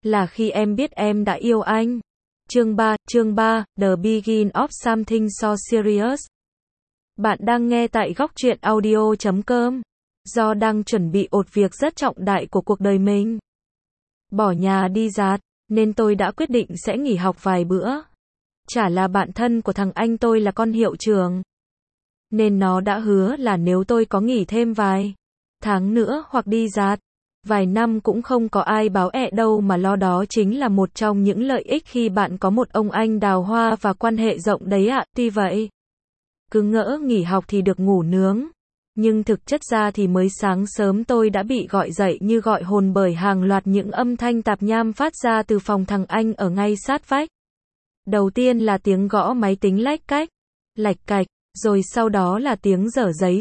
là khi em biết em đã yêu anh. Chương 3, The Beginning of Something So Serious. Bạn đang nghe tại góc truyện audio.com. Do đang chuẩn bị một việc rất trọng đại của cuộc đời mình. Bỏ nhà đi dạt, nên tôi đã quyết định sẽ nghỉ học vài bữa. Chả là bạn thân của thằng anh tôi là con hiệu trưởng. Nên nó đã hứa là nếu tôi có nghỉ thêm vài tháng nữa hoặc đi dạt vài năm cũng không có ai báo ẹ đâu mà lo, đó chính là một trong những lợi ích khi bạn có một ông anh đào hoa và quan hệ rộng đấy ạ. Tuy vậy, cứ ngỡ nghỉ học thì được ngủ nướng. Nhưng thực chất ra thì mới sáng sớm tôi đã bị gọi dậy như gọi hồn bởi hàng loạt những âm thanh tạp nham phát ra từ phòng thằng anh ở ngay sát vách. Đầu tiên là tiếng gõ máy tính lách cách, lạch cạch, rồi sau đó là tiếng dở giấy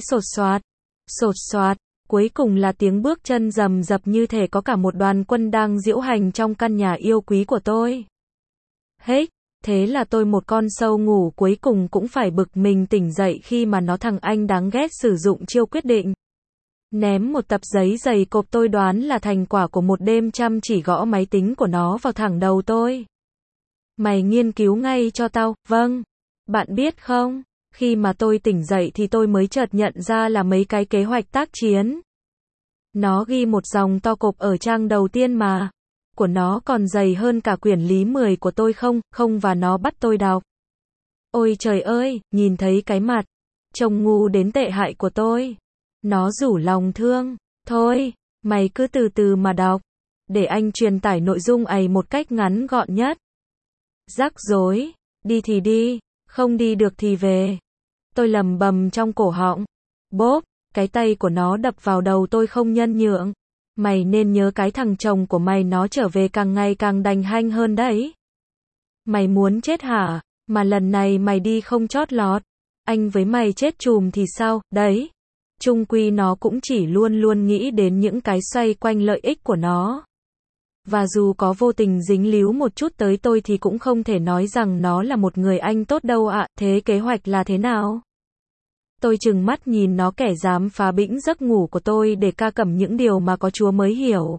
sột soạt, cuối cùng là tiếng bước chân rầm rập như thể có cả một đoàn quân đang diễu hành trong căn nhà yêu quý của tôi. Hết, thế là tôi một con sâu ngủ cuối cùng cũng phải bực mình tỉnh dậy khi mà thằng anh đáng ghét sử dụng chiêu quyết định. Ném một tập giấy dày cộp tôi đoán là thành quả của một đêm chăm chỉ gõ máy tính của nó vào thẳng đầu tôi. Mày nghiên cứu ngay cho tao, vâng. Bạn biết không, khi mà tôi tỉnh dậy thì tôi mới chợt nhận ra là mấy cái kế hoạch tác chiến. Nó ghi một dòng to cộp ở trang đầu tiên mà. Của nó còn dày hơn cả quyển lý 10 của tôi không và nó bắt tôi đọc. Ôi trời ơi, nhìn thấy cái mặt trông ngu đến tệ hại của tôi. Nó rủ lòng thương. Thôi, mày cứ từ từ mà đọc. Để anh truyền tải nội dung ấy một cách ngắn gọn nhất. Rắc rối, đi thì đi, không đi được thì về. Tôi lầm bầm trong cổ họng. Bốp, cái tay của nó đập vào đầu tôi không nhân nhượng. Mày nên nhớ cái thằng chồng của mày nó trở về càng ngày càng đành hanh hơn đấy. Mày muốn chết hả? Mà lần này mày đi không chót lọt. Anh với mày chết chùm thì sao? Đấy. Chung quy nó cũng chỉ luôn luôn nghĩ đến những cái xoay quanh lợi ích của nó. Và dù có vô tình dính líu một chút tới tôi thì cũng không thể nói rằng nó là một người anh tốt đâu ạ. Thế kế hoạch là thế nào? Tôi trừng mắt nhìn nó, kẻ dám phá bĩnh giấc ngủ của tôi để ca cẩm những điều mà có Chúa mới hiểu.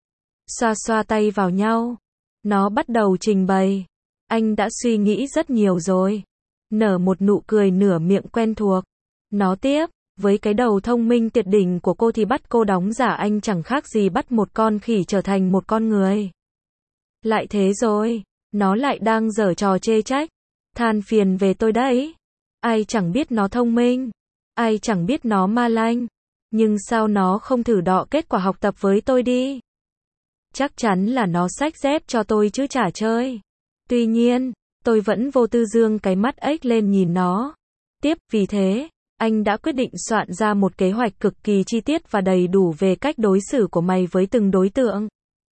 Xoa xoa tay vào nhau. Nó bắt đầu trình bày. Anh đã suy nghĩ rất nhiều rồi. Nở một nụ cười nửa miệng quen thuộc. Nó tiếp, với cái đầu thông minh tuyệt đỉnh của cô thì bắt cô đóng giả anh chẳng khác gì bắt một con khỉ trở thành một con người. Lại thế rồi, nó lại đang giở trò chê trách, than phiền về tôi đấy. Ai chẳng biết nó thông minh, ai chẳng biết nó ma lanh, nhưng sao nó không thử đọ kết quả học tập với tôi đi. Chắc chắn là nó xách dép cho tôi chứ chả chơi. Tuy nhiên, tôi vẫn vô tư dương cái mắt ếch lên nhìn nó. Tiếp, vì thế, anh đã quyết định soạn ra một kế hoạch cực kỳ chi tiết và đầy đủ về cách đối xử của mày với từng đối tượng.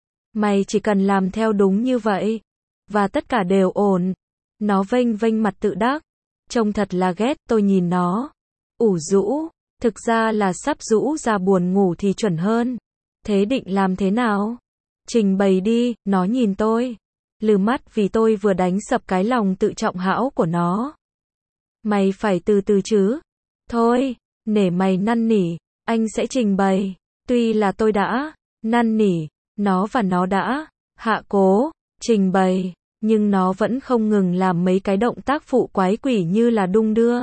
Mày chỉ cần làm theo đúng như vậy, và tất cả đều ổn. Nó vênh vênh mặt tự đắc. Trông thật là ghét. Tôi nhìn nó. Ủ rũ. Thực ra là sắp rũ ra buồn ngủ thì chuẩn hơn. Thế định làm thế nào? Trình bày đi. Nó nhìn tôi. Lừ mắt vì tôi vừa đánh sập cái lòng tự trọng hão của nó. Mày phải từ từ chứ. Thôi, nể mày năn nỉ. Anh sẽ trình bày. Tuy là tôi đã năn nỉ nó và nó đã hạ cố trình bày, nhưng nó vẫn không ngừng làm mấy cái động tác phụ quái quỷ như là đung đưa,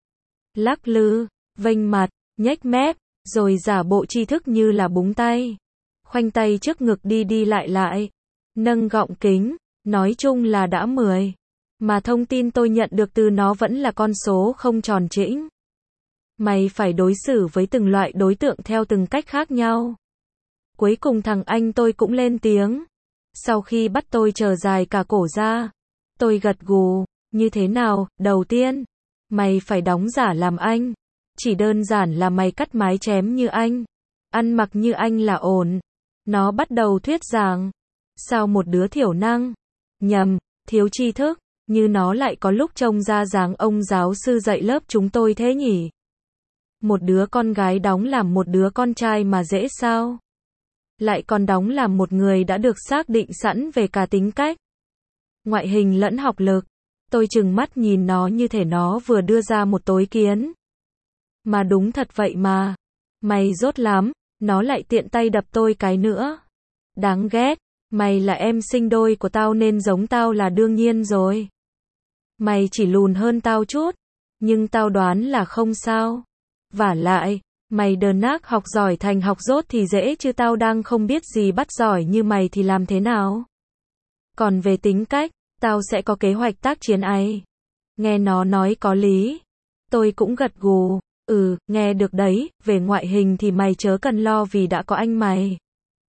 lắc lư, vênh mặt, nhếch mép, rồi giả bộ tri thức như là búng tay, khoanh tay trước ngực đi đi lại, nâng gọng kính, nói chung là đã 10. Mà thông tin tôi nhận được từ nó vẫn là con số không tròn chỉnh. Mày phải đối xử với từng loại đối tượng theo từng cách khác nhau. Cuối cùng thằng anh tôi cũng lên tiếng. Sau khi bắt tôi chờ dài cả cổ ra, tôi gật gù. Như thế nào? Đầu tiên, mày phải đóng giả làm anh. Chỉ đơn giản là mày cắt mái chém như anh, ăn mặc như anh là ổn. Nó bắt đầu thuyết giảng. Sao một đứa thiểu năng, nhầm, thiếu tri thức, như nó lại có lúc trông ra dáng ông giáo sư dạy lớp chúng tôi thế nhỉ? Một đứa con gái đóng làm một đứa con trai mà dễ sao? Lại còn đóng làm một người đã được xác định sẵn về cả tính cách, ngoại hình lẫn học lực. Tôi trừng mắt nhìn nó như thể nó vừa đưa ra một tối kiến. Mà đúng thật vậy mà. Mày dốt lắm. Nó lại tiện tay đập tôi cái nữa. Đáng ghét. Mày là em sinh đôi của tao nên giống tao là đương nhiên rồi. Mày chỉ lùn hơn tao chút, nhưng tao đoán là không sao. Vả lại, mày đờn nác học giỏi thành học dốt thì dễ chứ tao đang không biết gì bắt giỏi như mày thì làm thế nào. Còn về tính cách, tao sẽ có kế hoạch tác chiến ấy. Nghe nó nói có lý. Tôi cũng gật gù. Nghe được đấy, về ngoại hình thì mày chớ cần lo vì đã có anh mày.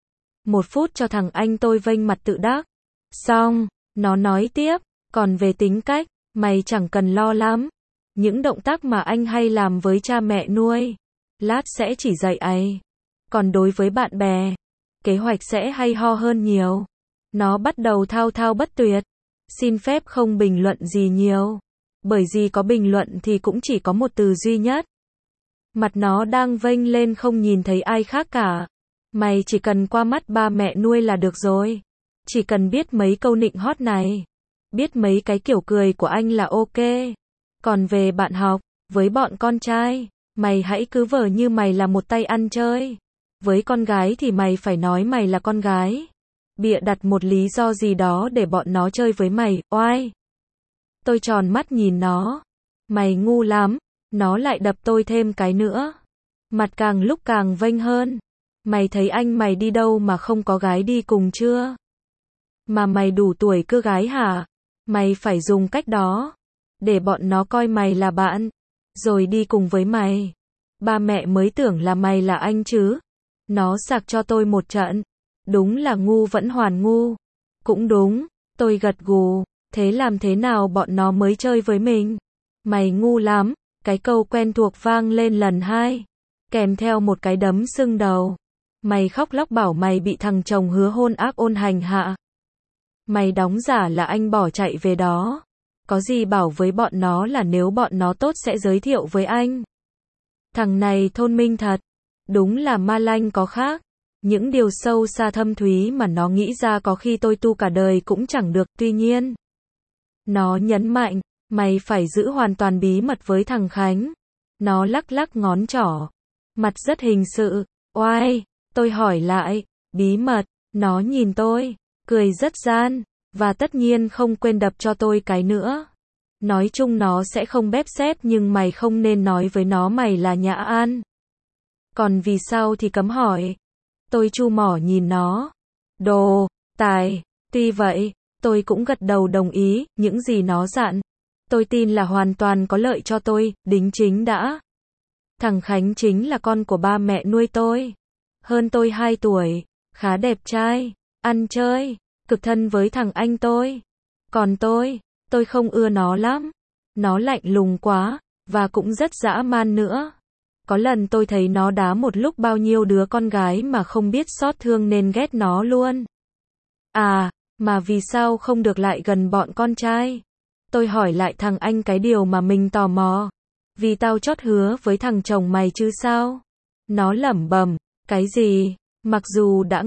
1 phút cho thằng anh tôi vênh mặt tự đắc. Xong, nó nói tiếp, còn về tính cách, mày chẳng cần lo lắm. Những động tác mà anh hay làm với cha mẹ nuôi, lát sẽ chỉ dạy ấy. Còn đối với bạn bè, kế hoạch sẽ hay ho hơn nhiều. Nó bắt đầu thao thao bất tuyệt. Xin phép không bình luận gì nhiều. Bởi vì có bình luận thì cũng chỉ có một từ duy nhất. Mặt nó đang vênh lên không nhìn thấy ai khác cả. Mày chỉ cần qua mắt ba mẹ nuôi là được rồi. Chỉ cần biết mấy câu nịnh hót này. Biết mấy cái kiểu cười của anh là ok. Còn về bạn học, với bọn con trai, mày hãy cứ vờ như mày là một tay ăn chơi. Với con gái thì mày phải nói mày là con gái. Bịa đặt một lý do gì đó để bọn nó chơi với mày, oai. Tôi tròn mắt nhìn nó. Mày ngu lắm. Nó lại đập tôi thêm cái nữa. Mặt càng lúc càng vênh hơn. Mày thấy anh mày đi đâu mà không có gái đi cùng chưa? Mà mày đủ tuổi cưa gái hả? Mày phải dùng cách đó. Để bọn nó coi mày là bạn. Rồi đi cùng với mày. Ba mẹ mới tưởng là mày là anh chứ. Nó sạc cho tôi một trận. Đúng là ngu vẫn hoàn ngu. Cũng đúng. Tôi gật gù. Thế làm thế nào bọn nó mới chơi với mình? Mày ngu lắm. Cái câu quen thuộc vang lên lần 2. Kèm theo một cái đấm sưng đầu. Mày khóc lóc bảo mày bị thằng chồng hứa hôn ác ôn hành hạ. Mày đóng giả là anh bỏ chạy về đó. Có gì bảo với bọn nó là nếu bọn nó tốt sẽ giới thiệu với anh. Thằng này thôn minh thật. Đúng là ma lanh có khác. Những điều sâu xa thâm thúy mà nó nghĩ ra có khi tôi tu cả đời cũng chẳng được. Tuy nhiên, nó nhấn mạnh, mày phải giữ hoàn toàn bí mật với thằng Khánh. Nó lắc lắc ngón trỏ. Mặt rất hình sự. Oai, tôi hỏi lại, bí mật. Nó nhìn tôi, cười rất gian. Và tất nhiên không quên đập cho tôi cái nữa. Nói chung nó sẽ không bép xép nhưng mày không nên nói với nó mày là Nhã An. Còn vì sao thì cấm hỏi. Tôi chu mỏ nhìn nó. Đồ, tài. Tuy vậy, tôi cũng gật đầu đồng ý, những gì nó dặn. Tôi tin là hoàn toàn có lợi cho tôi, đính chính đã. Thằng Khánh chính là con của ba mẹ nuôi tôi. Hơn tôi 2 tuổi, khá đẹp trai, ăn chơi, cực thân với thằng anh tôi. Còn tôi không ưa nó lắm. Nó lạnh lùng quá, và cũng rất dã man nữa. Có lần tôi thấy nó đá một lúc bao nhiêu đứa con gái mà không biết xót thương nên ghét nó luôn. À, mà vì sao không được lại gần bọn con trai? Tôi hỏi lại thằng anh cái điều mà mình tò mò. Vì tao chót hứa với thằng chồng mày chứ sao? Nó lẩm bẩm, cái gì? Mặc dù đã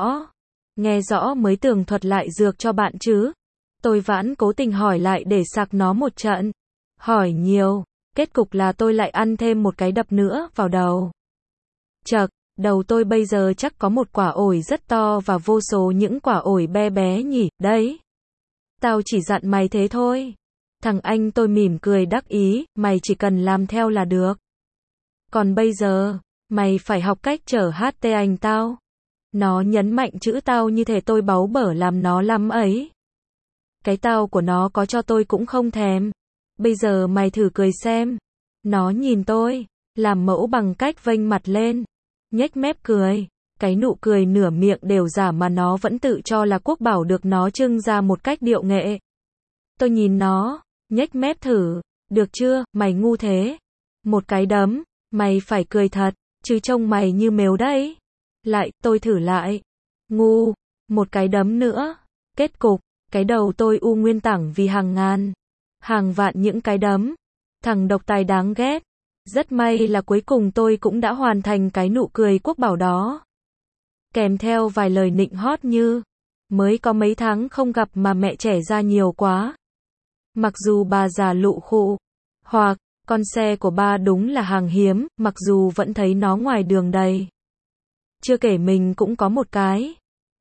nghe rõ mới tường thuật lại dược cho bạn chứ. Tôi vẫn cố tình hỏi lại để sạc nó một trận. Hỏi nhiều, kết cục là tôi lại ăn thêm một cái đập nữa vào đầu. Chậc, đầu tôi bây giờ chắc có một quả ổi rất to và vô số những quả ổi bé bé nhỉ, đấy. Tao chỉ dặn mày thế thôi. Thằng anh tôi mỉm cười đắc ý, mày chỉ cần làm theo là được. Còn bây giờ, mày phải học cách chở HT anh tao. Nó nhấn mạnh chữ tao như thể tôi báu bở làm nó lắm ấy. Cái tao của nó có cho tôi cũng không thèm. Bây giờ mày thử cười xem. Nó nhìn tôi, làm mẫu bằng cách vênh mặt lên, nhếch mép cười. Cái nụ cười nửa miệng đều giả mà nó vẫn tự cho là quốc bảo được nó trưng ra một cách điệu nghệ. Tôi nhìn nó, nhếch mép thử. Được chưa, mày ngu thế. Một cái đấm, mày phải cười thật, chứ trông mày như mèo đấy. Lại, tôi thử lại. Ngu, một cái đấm nữa. Kết cục, cái đầu tôi u nguyên tảng vì hàng ngàn, hàng vạn những cái đấm. Thằng độc tài đáng ghét. Rất may là cuối cùng tôi cũng đã hoàn thành cái nụ cười quốc bảo đó. Kèm theo vài lời nịnh hót như, mới có mấy tháng không gặp mà mẹ trẻ ra nhiều quá. Mặc dù bà già lụ khụ, hoặc, con xe của ba đúng là hàng hiếm, mặc dù vẫn thấy nó ngoài đường đầy. Chưa kể mình cũng có một cái.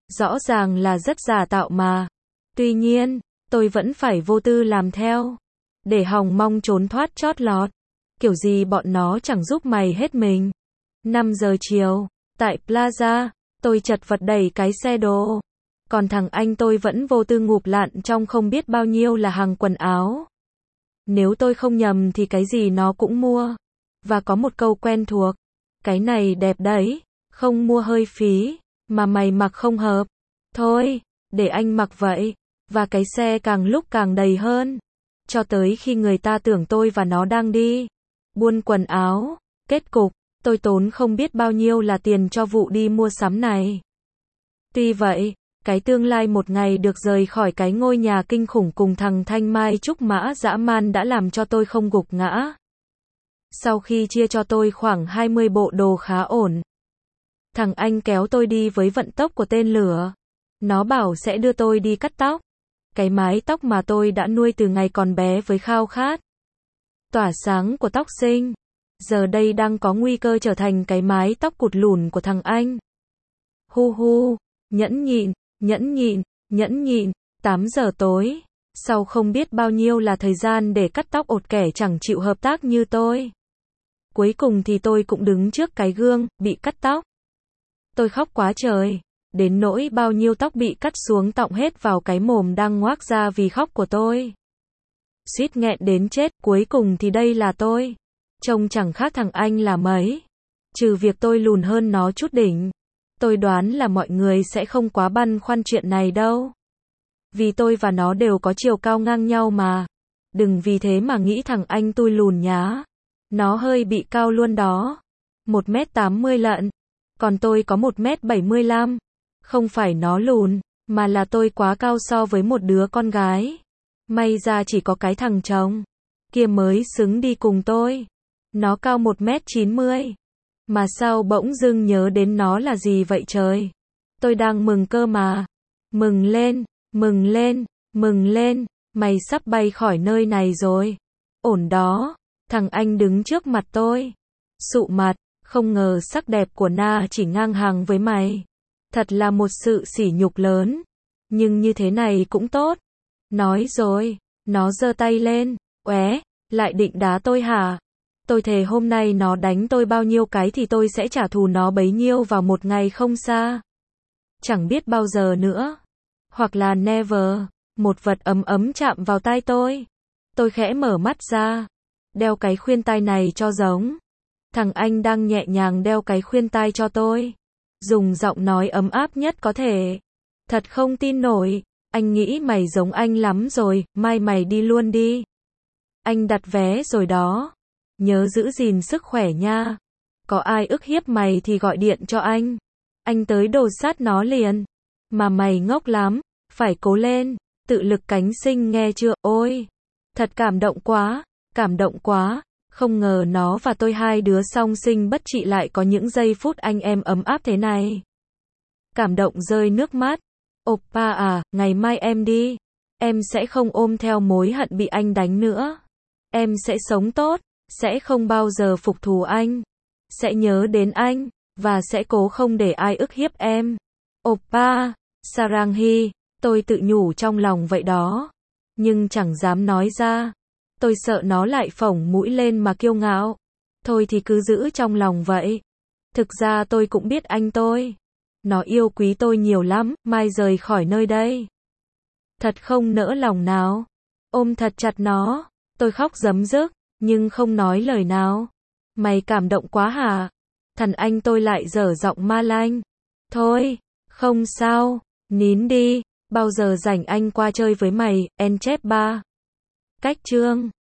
Rõ ràng là rất giả tạo mà. Tuy nhiên, tôi vẫn phải vô tư làm theo. Để hòng mong trốn thoát chót lọt. Kiểu gì bọn nó chẳng giúp mày hết mình. 5 giờ chiều, tại Plaza, tôi chật vật đẩy cái xe đồ. Còn thằng anh tôi vẫn vô tư ngụp lặn trong không biết bao nhiêu là hàng quần áo. Nếu tôi không nhầm thì cái gì nó cũng mua. Và có một câu quen thuộc. Cái này đẹp đấy, không mua hơi phí, mà mày mặc không hợp. Thôi, để anh mặc vậy. Và cái xe càng lúc càng đầy hơn. Cho tới khi người ta tưởng tôi và nó đang đi buôn quần áo. Kết cục, tôi tốn không biết bao nhiêu là tiền cho vụ đi mua sắm này. Tuy vậy, cái tương lai một ngày được rời khỏi cái ngôi nhà kinh khủng cùng thằng thanh mai trúc mã dã man đã làm cho tôi không gục ngã. Sau khi chia cho tôi khoảng 20 bộ đồ khá ổn, thằng anh kéo tôi đi với vận tốc của tên lửa. Nó bảo sẽ đưa tôi đi cắt tóc. Cái mái tóc mà tôi đã nuôi từ ngày còn bé với khao khát tỏa sáng của tóc sinh, giờ đây đang có nguy cơ trở thành cái mái tóc cụt lủn của thằng anh. Hu hu, nhẫn nhịn, nhẫn nhịn, nhẫn nhịn. 8 giờ tối, sau không biết bao nhiêu là thời gian để cắt tóc ột kẻ chẳng chịu hợp tác như tôi. Cuối cùng thì tôi cũng đứng trước cái gương, bị cắt tóc. Tôi khóc quá trời, đến nỗi bao nhiêu tóc bị cắt xuống tọng hết vào cái mồm đang ngoác ra vì khóc của tôi. Suýt nghẹn đến chết, cuối cùng thì đây là tôi. Trông chẳng khác thằng anh là mấy. Trừ việc tôi lùn hơn nó chút đỉnh. Tôi đoán là mọi người sẽ không quá băn khoăn chuyện này đâu. Vì tôi và nó đều có chiều cao ngang nhau mà. Đừng vì thế mà nghĩ thằng anh tôi lùn nhá. Nó hơi bị cao luôn đó. 1m80 lận. Còn tôi có 1m75. Không phải nó lùn, mà là tôi quá cao so với một đứa con gái. May ra chỉ có cái thằng chồng kia mới xứng đi cùng tôi. Nó cao 1m90. Mà sao bỗng dưng nhớ đến nó là gì vậy trời? Tôi đang mừng cơ mà. Mừng lên, mừng lên, mừng lên. Mày sắp bay khỏi nơi này rồi. Ổn đó. Thằng anh đứng trước mặt tôi. Sụ mặt, không ngờ sắc đẹp của Na chỉ ngang hàng với mày. Thật là một sự sỉ nhục lớn. Nhưng như thế này cũng tốt. Nói rồi, nó giơ tay lên. Oé, lại định đá tôi hả? Tôi thề hôm nay nó đánh tôi bao nhiêu cái thì tôi sẽ trả thù nó bấy nhiêu vào một ngày không xa. Chẳng biết bao giờ nữa. Hoặc là never. Một vật ấm ấm chạm vào tai tôi. Tôi khẽ mở mắt ra. Đeo cái khuyên tai này cho giống. Thằng anh đang nhẹ nhàng đeo cái khuyên tai cho tôi. Dùng giọng nói ấm áp nhất có thể. Thật không tin nổi. Anh nghĩ mày giống anh lắm rồi, mai mày đi luôn đi. Anh đặt vé rồi đó. Nhớ giữ gìn sức khỏe nha. Có ai ức hiếp mày thì gọi điện cho anh. Anh tới đồ sát nó liền. Mà mày ngốc lắm. Phải cố lên. Tự lực cánh sinh nghe chưa? Ôi! Thật cảm động quá. Cảm động quá. Không ngờ nó và tôi hai đứa song sinh bất trị lại có những giây phút anh em ấm áp thế này. Cảm động rơi nước mắt. Oppa à, ngày mai em đi. Em sẽ không ôm theo mối hận bị anh đánh nữa. Em sẽ sống tốt, sẽ không bao giờ phục thù anh. Sẽ nhớ đến anh, và sẽ cố không để ai ức hiếp em. Oppa, Saranghi, tôi tự nhủ trong lòng vậy đó. Nhưng chẳng dám nói ra. Tôi sợ nó lại phổng mũi lên mà kiêu ngạo. Thôi thì cứ giữ trong lòng vậy. Thực ra tôi cũng biết anh tôi. Nó yêu quý tôi nhiều lắm, mai rời khỏi nơi đây. Thật không nỡ lòng nào. Ôm thật chặt nó. Tôi khóc rấm rức, nhưng không nói lời nào. Mày cảm động quá hả? Thằng anh tôi lại dở giọng ma lanh. Thôi, không sao, nín đi. Bao giờ rảnh anh qua chơi với mày, en chép ba. Cách chương